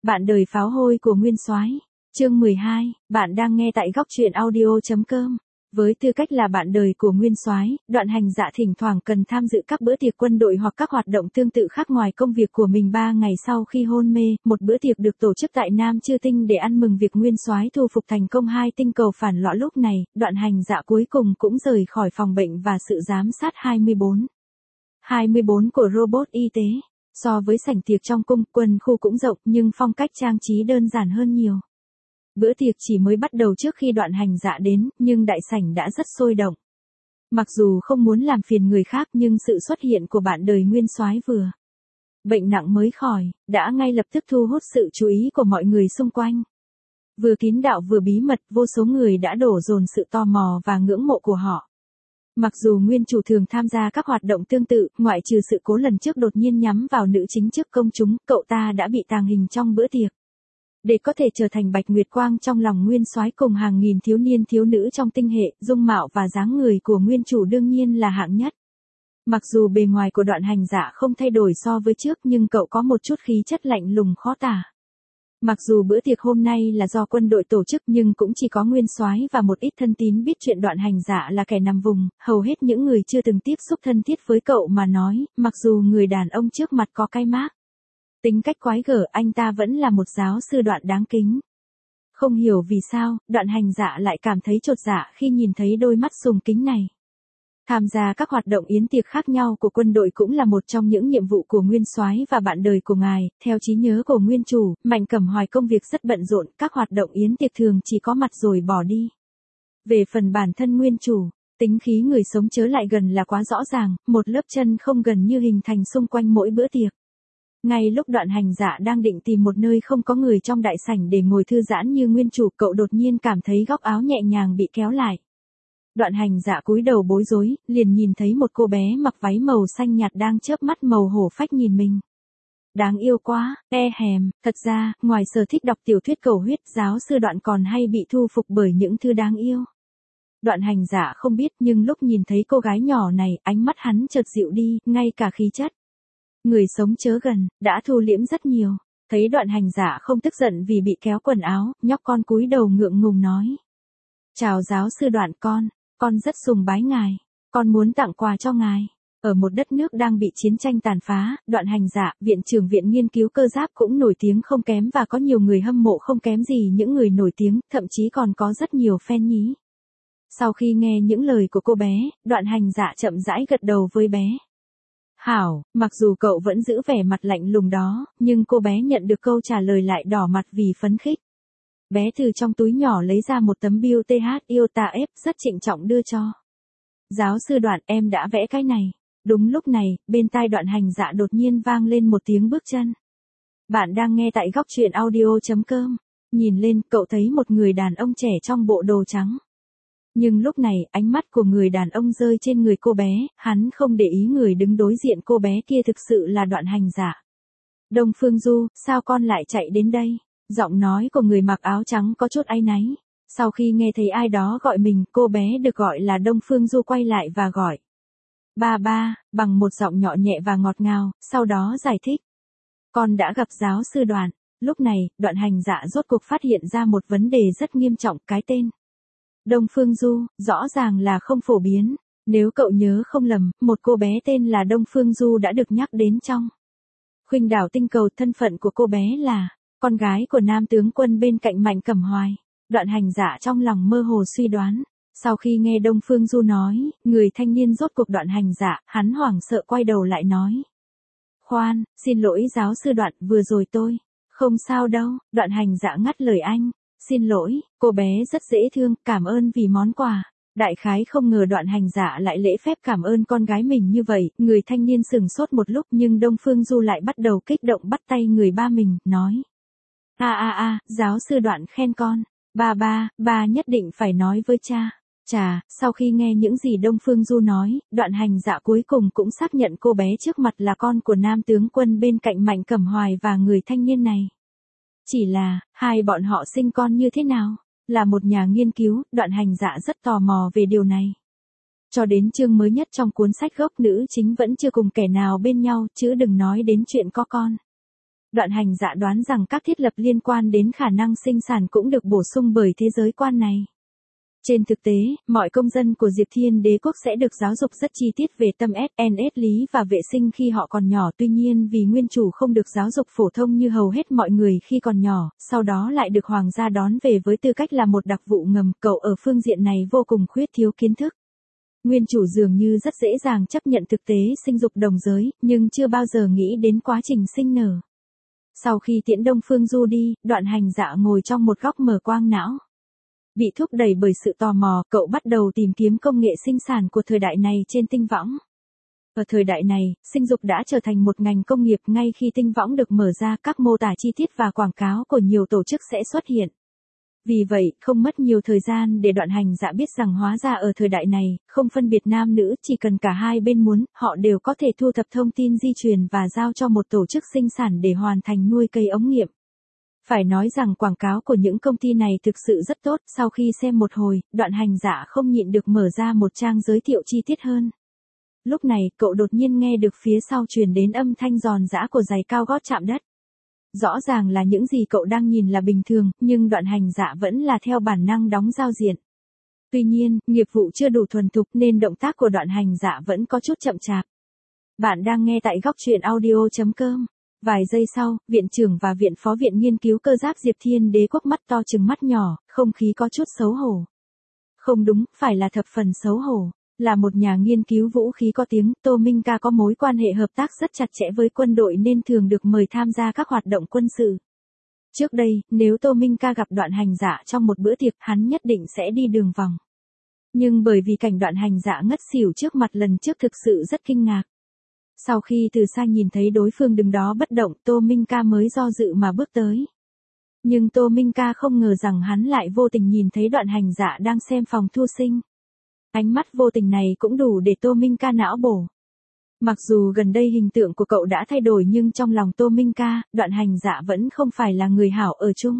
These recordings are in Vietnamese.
Bạn đời pháo hôi của Nguyên Soái. Chương 12, bạn đang nghe tại góc truyện audio.com. Với tư cách là bạn đời của Nguyên Soái, Đoạn Hành Dạ thỉnh thoảng cần tham dự các bữa tiệc quân đội hoặc các hoạt động tương tự khác ngoài công việc của mình. 3 ngày sau khi hôn mê, một bữa tiệc được tổ chức tại Nam Chư Tinh để ăn mừng việc Nguyên Soái thu phục thành công 2 tinh cầu phản loạn. Lúc này, Đoạn Hành Dạ cuối cùng cũng rời khỏi phòng bệnh và sự giám sát 24 của robot y tế. So với sảnh tiệc trong cung, quân khu cũng rộng nhưng phong cách trang trí đơn giản hơn nhiều. Bữa tiệc chỉ mới bắt đầu trước khi Đoạn Hành Dạ đến, nhưng đại sảnh đã rất sôi động. Mặc dù không muốn làm phiền người khác nhưng sự xuất hiện của bạn đời Nguyên Soái vừa bệnh nặng mới khỏi, đã ngay lập tức thu hút sự chú ý của mọi người xung quanh. Vừa kín đạo vừa bí mật, vô số người đã đổ dồn sự tò mò và ngưỡng mộ của họ. Mặc dù nguyên chủ thường tham gia các hoạt động tương tự, ngoại trừ sự cố lần trước đột nhiên nhắm vào nữ chính trước công chúng, cậu ta đã bị tàng hình trong bữa tiệc. Để có thể trở thành Bạch Nguyệt Quang trong lòng Nguyên Soái cùng hàng nghìn thiếu niên thiếu nữ trong tinh hệ, dung mạo và dáng người của nguyên chủ đương nhiên là hạng nhất. Mặc dù bề ngoài của Đoạn Hành Dạ không thay đổi so với trước nhưng cậu có một chút khí chất lạnh lùng khó tả. Mặc dù bữa tiệc hôm nay là do quân đội tổ chức nhưng cũng chỉ có Nguyên Soái và một ít thân tín biết chuyện Đoạn Hành Dạ là kẻ nằm vùng, hầu hết những người chưa từng tiếp xúc thân thiết với cậu mà nói, mặc dù người đàn ông trước mặt có cái mác tính cách quái gở, anh ta vẫn là một giáo sư Đoạn đáng kính. Không hiểu vì sao, Đoạn Hành Dạ lại cảm thấy chột dạ khi nhìn thấy đôi mắt sùng kính này. Tham gia các hoạt động yến tiệc khác nhau của quân đội cũng là một trong những nhiệm vụ của Nguyên Soái và bạn đời của ngài. Theo trí nhớ của nguyên chủ, Mạnh Cẩm Hoài công việc rất bận rộn, các hoạt động yến tiệc thường chỉ có mặt rồi bỏ đi. Về phần bản thân nguyên chủ, tính khí người sống chớ lại gần là quá rõ ràng, một lớp chân không gần như hình thành xung quanh mỗi bữa tiệc. Ngay lúc Đoạn Hành Dạ đang định tìm một nơi không có người trong đại sảnh để ngồi thư giãn như nguyên chủ, cậu đột nhiên cảm thấy góc áo nhẹ nhàng bị kéo lại. Đoạn Hành Dạ cúi đầu bối rối, liền nhìn thấy một cô bé mặc váy màu xanh nhạt đang chớp mắt màu hổ phách nhìn mình. Đáng yêu quá, hèm, thật ra, ngoài sở thích đọc tiểu thuyết cầu huyết, giáo sư Đoạn còn hay bị thu phục bởi những thứ đáng yêu. Đoạn Hành Dạ không biết nhưng lúc nhìn thấy cô gái nhỏ này, ánh mắt hắn chợt dịu đi, ngay cả khí chất người sống chớ gần, đã thu liễm rất nhiều. Thấy Đoạn Hành Dạ không tức giận vì bị kéo quần áo, nhóc con cúi đầu ngượng ngùng nói. Chào giáo sư Đoạn con rất sùng bái ngài, con muốn tặng quà cho ngài. Ở một đất nước đang bị chiến tranh tàn phá, Đoạn Hành Dạ, viện trưởng viện nghiên cứu cơ giáp cũng nổi tiếng không kém và có nhiều người hâm mộ không kém gì những người nổi tiếng, thậm chí còn có rất nhiều fan nhí. Sau khi nghe những lời của cô bé, Đoạn Hành Dạ chậm rãi gật đầu với bé. Hảo, mặc dù cậu vẫn giữ vẻ mặt lạnh lùng đó, nhưng cô bé nhận được câu trả lời lại đỏ mặt vì phấn khích. Bé từ trong túi nhỏ lấy ra một tấm bưu TH IOTA F rất trịnh trọng đưa cho. Giáo sư Đoạn, em đã vẽ cái này. Đúng lúc này, bên tai Đoạn Hành Dạ đột nhiên vang lên một tiếng bước chân. Bạn đang nghe tại góc truyện audio.com. Nhìn lên, cậu thấy một người đàn ông trẻ trong bộ đồ trắng. Nhưng lúc này, ánh mắt của người đàn ông rơi trên người cô bé, hắn không để ý người đứng đối diện cô bé kia thực sự là Đoạn Hành Dạ. Đông Phương Du, sao con lại chạy đến đây? Giọng nói của người mặc áo trắng có chút áy náy. Sau khi nghe thấy ai đó gọi mình, cô bé được gọi là Đông Phương Du quay lại và gọi. Ba, bằng một giọng nhỏ nhẹ và ngọt ngào, sau đó giải thích. Con đã gặp giáo sư Đoạn. Lúc này, Đoạn Hành Dạ rốt cuộc phát hiện ra một vấn đề rất nghiêm trọng, cái tên Đông Phương Du, rõ ràng là không phổ biến. Nếu cậu nhớ không lầm, một cô bé tên là Đông Phương Du đã được nhắc đến trong Khuynh Đảo Tinh Cầu. Thân phận của cô bé là con gái của nam tướng quân bên cạnh Mạnh Cẩm Hoài. Đoạn Hành Dạ trong lòng mơ hồ suy đoán. Sau khi nghe Đông Phương Du nói, người thanh niên rốt cuộc Đoạn Hành Dạ, hắn hoảng sợ quay đầu lại nói. Khoan, xin lỗi giáo sư Đoạn, vừa rồi tôi. Không sao đâu, Đoạn Hành Dạ ngắt lời anh. Xin lỗi, cô bé rất dễ thương, cảm ơn vì món quà. Đại khái không ngờ Đoạn Hành Dạ lại lễ phép cảm ơn con gái mình như vậy, người thanh niên sửng sốt một lúc nhưng Đông Phương Du lại bắt đầu kích động bắt tay người ba mình, nói. Giáo sư Đoạn khen con. Ba nhất định phải nói với cha. Chà, sau khi nghe những gì Đông Phương Du nói, Đoạn Hành Dạ cuối cùng cũng xác nhận cô bé trước mặt là con của nam tướng quân bên cạnh Mạnh Cẩm Hoài và người thanh niên này. Chỉ là, hai bọn họ sinh con như thế nào? Là một nhà nghiên cứu, Đoạn Hành Dạ rất tò mò về điều này. Cho đến chương mới nhất trong cuốn sách gốc, nữ chính vẫn chưa cùng kẻ nào bên nhau, chứ đừng nói đến chuyện có con. Đoạn hành dạ đoán rằng các thiết lập liên quan đến khả năng sinh sản cũng được bổ sung bởi thế giới quan này. Trên thực tế, mọi công dân của Diệp Thiên Đế quốc sẽ được giáo dục rất chi tiết về tâm SNS lý và vệ sinh khi họ còn nhỏ, tuy nhiên vì nguyên chủ không được giáo dục phổ thông như hầu hết mọi người khi còn nhỏ, sau đó lại được hoàng gia đón về với tư cách là một đặc vụ ngầm, cậu ở phương diện này vô cùng khuyết thiếu kiến thức. Nguyên chủ dường như rất dễ dàng chấp nhận thực tế sinh dục đồng giới, nhưng chưa bao giờ nghĩ đến quá trình sinh nở. Sau khi tiễn Đông Phương Du đi, Đoạn hành dạ ngồi trong một góc mở quang não. Bị thúc đẩy bởi sự tò mò, cậu bắt đầu tìm kiếm công nghệ sinh sản của thời đại này trên tinh võng. Ở thời đại này, sinh dục đã trở thành một ngành công nghiệp. Ngay khi tinh võng được mở ra, các mô tả chi tiết và quảng cáo của nhiều tổ chức sẽ xuất hiện. Vì vậy, không mất nhiều thời gian để Đoạn hành dạ biết rằng hóa ra ở thời đại này, không phân biệt nam nữ, chỉ cần cả hai bên muốn, họ đều có thể thu thập thông tin di truyền và giao cho một tổ chức sinh sản để hoàn thành nuôi cấy ống nghiệm. Phải nói rằng quảng cáo của những công ty này thực sự rất tốt, sau khi xem một hồi, Đoạn hành dạ không nhịn được mở ra một trang giới thiệu chi tiết hơn. Lúc này, cậu đột nhiên nghe được phía sau truyền đến âm thanh giòn giã của giày cao gót chạm đất. Rõ ràng là những gì cậu đang nhìn là bình thường, nhưng Đoạn hành dạ vẫn là theo bản năng đóng giao diện. Tuy nhiên, nghiệp vụ chưa đủ thuần thục nên động tác của Đoạn hành dạ vẫn có chút chậm chạp. Bạn đang nghe tại góc truyện audio.com. Vài giây sau, viện trưởng và viện phó viện nghiên cứu cơ giáp Diệp Thiên Đế quốc mắt to trừng mắt nhỏ, không khí có chút xấu hổ. Không đúng, phải là thập phần xấu hổ. Là một nhà nghiên cứu vũ khí có tiếng, Tô Minh Ca có mối quan hệ hợp tác rất chặt chẽ với quân đội nên thường được mời tham gia các hoạt động quân sự. Trước đây, nếu Tô Minh Ca gặp Đoạn hành dạ trong một bữa tiệc, hắn nhất định sẽ đi đường vòng. Nhưng bởi vì cảnh Đoạn hành dạ ngất xỉu trước mặt lần trước thực sự rất kinh ngạc. Sau khi từ xa nhìn thấy đối phương đứng đó bất động, Tô Minh Ca mới do dự mà bước tới. Nhưng Tô Minh Ca không ngờ rằng hắn lại vô tình nhìn thấy Đoạn hành dạ đang xem phòng thu sinh. Ánh mắt vô tình này cũng đủ để Tô Minh Ca não bổ. Mặc dù gần đây hình tượng của cậu đã thay đổi nhưng trong lòng Tô Minh Ca, Đoạn hành dạ vẫn không phải là người hảo ở chung.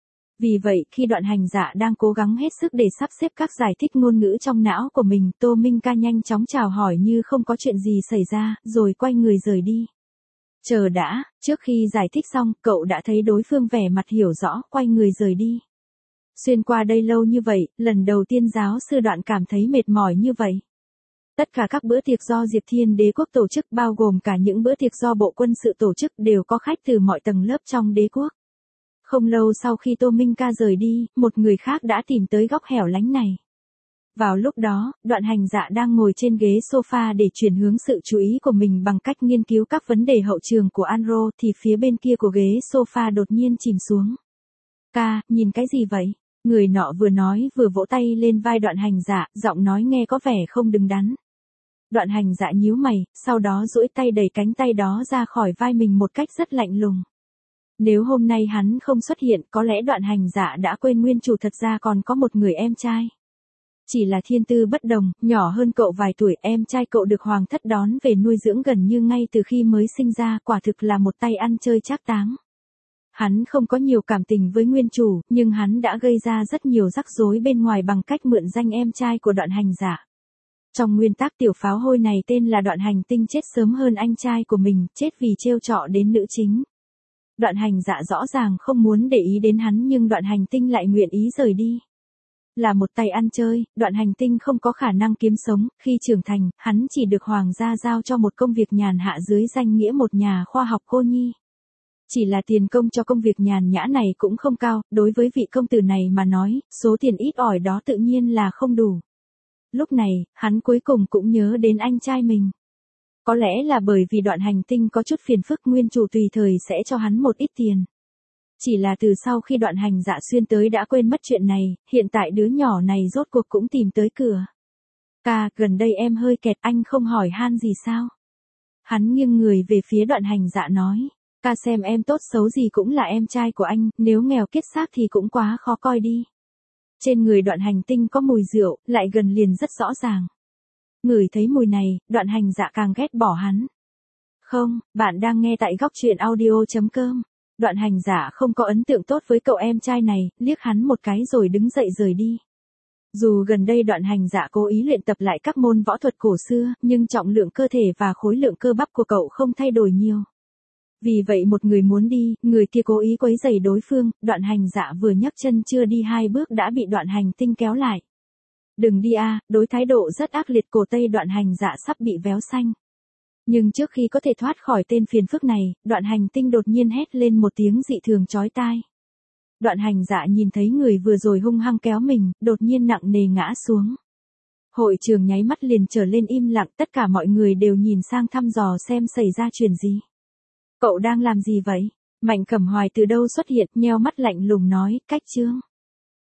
Vì vậy, khi Đoạn hành dạ đang cố gắng hết sức để sắp xếp các giải thích ngôn ngữ trong não của mình, Tô Minh Ca nhanh chóng chào hỏi như không có chuyện gì xảy ra, rồi quay người rời đi. Chờ đã, trước khi giải thích xong, cậu đã thấy đối phương vẻ mặt hiểu rõ, quay người rời đi. Xuyên qua đây lâu như vậy, lần đầu tiên giáo sư Đoạn cảm thấy mệt mỏi như vậy. Tất cả các bữa tiệc do Diệp Thiên Đế quốc tổ chức, bao gồm cả những bữa tiệc do Bộ Quân sự tổ chức, đều có khách từ mọi tầng lớp trong đế quốc. Không lâu sau khi Tô Minh Ca rời đi, một người khác đã tìm tới góc hẻo lánh này. Vào lúc đó, Đoạn hành dạ đang ngồi trên ghế sofa để chuyển hướng sự chú ý của mình bằng cách nghiên cứu các vấn đề hậu trường của Anro, thì phía bên kia của ghế sofa đột nhiên chìm xuống. Ca, nhìn cái gì vậy? Người nọ vừa nói vừa vỗ tay lên vai Đoạn hành dạ, giọng nói nghe có vẻ không đứng đắn. Đoạn hành dạ nhíu mày, sau đó duỗi tay đẩy cánh tay đó ra khỏi vai mình một cách rất lạnh lùng. Nếu hôm nay hắn không xuất hiện, có lẽ Đoạn hành dạ đã quên nguyên chủ thật ra còn có một người em trai. Chỉ là thiên tư bất đồng, nhỏ hơn cậu vài tuổi, em trai cậu được hoàng thất đón về nuôi dưỡng gần như ngay từ khi mới sinh ra, quả thực là một tay ăn chơi trác táng. Hắn không có nhiều cảm tình với nguyên chủ, nhưng hắn đã gây ra rất nhiều rắc rối bên ngoài bằng cách mượn danh em trai của Đoạn hành dạ. Trong nguyên tắc, tiểu pháo hôi này tên là Đoạn hành tinh chết sớm hơn anh trai của mình, chết vì trêu chọ đến nữ chính. Đoạn hành dạ rõ ràng không muốn để ý đến hắn nhưng Đoạn hành tinh lại nguyện ý rời đi. Là một tay ăn chơi, Đoạn hành tinh không có khả năng kiếm sống, khi trưởng thành, hắn chỉ được hoàng gia giao cho một công việc nhàn hạ dưới danh nghĩa một nhà khoa học cô nhi. Chỉ là tiền công cho công việc nhàn nhã này cũng không cao, đối với vị công tử này mà nói, số tiền ít ỏi đó tự nhiên là không đủ. Lúc này, hắn cuối cùng cũng nhớ đến anh trai mình. Có lẽ là bởi vì Đoạn hành tinh có chút phiền phức, nguyên chủ tùy thời sẽ cho hắn một ít tiền. Chỉ là từ sau khi Đoạn hành dạ xuyên tới đã quên mất chuyện này, hiện tại đứa nhỏ này rốt cuộc cũng tìm tới cửa. Ca, gần đây em hơi kẹt, anh không hỏi han gì sao? Hắn nghiêng người về phía Đoạn hành dạ nói. Ca xem em tốt xấu gì cũng là em trai của anh, nếu nghèo kiết xác thì cũng quá khó coi đi. Trên người Đoạn hành tinh có mùi rượu, lại gần liền rất rõ ràng. Ngửi thấy mùi này, Đoạn hành dạ càng ghét bỏ hắn. Không, bạn đang nghe tại góc truyện audio.com. Đoạn hành dạ không có ấn tượng tốt với cậu em trai này, liếc hắn một cái rồi đứng dậy rời đi. Dù gần đây Đoạn hành dạ cố ý luyện tập lại các môn võ thuật cổ xưa, nhưng trọng lượng cơ thể và khối lượng cơ bắp của cậu không thay đổi nhiều. Vì vậy một người muốn đi, người kia cố ý quấy rầy đối phương, Đoạn Hành Dạ vừa nhấc chân chưa đi 2 bước đã bị Đoạn Hành Tinh kéo lại. Đừng đi a, đối thái độ rất ác liệt cổ Tây Đoạn Hành Dạ sắp bị véo xanh. Nhưng trước khi có thể thoát khỏi tên phiền phức này, Đoạn Hành Tinh đột nhiên hét lên một tiếng dị thường chói tai. Đoạn Hành Dạ nhìn thấy người vừa rồi hung hăng kéo mình, đột nhiên nặng nề ngã xuống. Hội trường nháy mắt liền trở lên im lặng, tất cả mọi người đều nhìn sang thăm dò xem xảy ra chuyện gì. Cậu đang làm gì vậy? Mạnh Cẩm Hoài từ đâu xuất hiện, nheo mắt lạnh lùng nói, Cách Trương.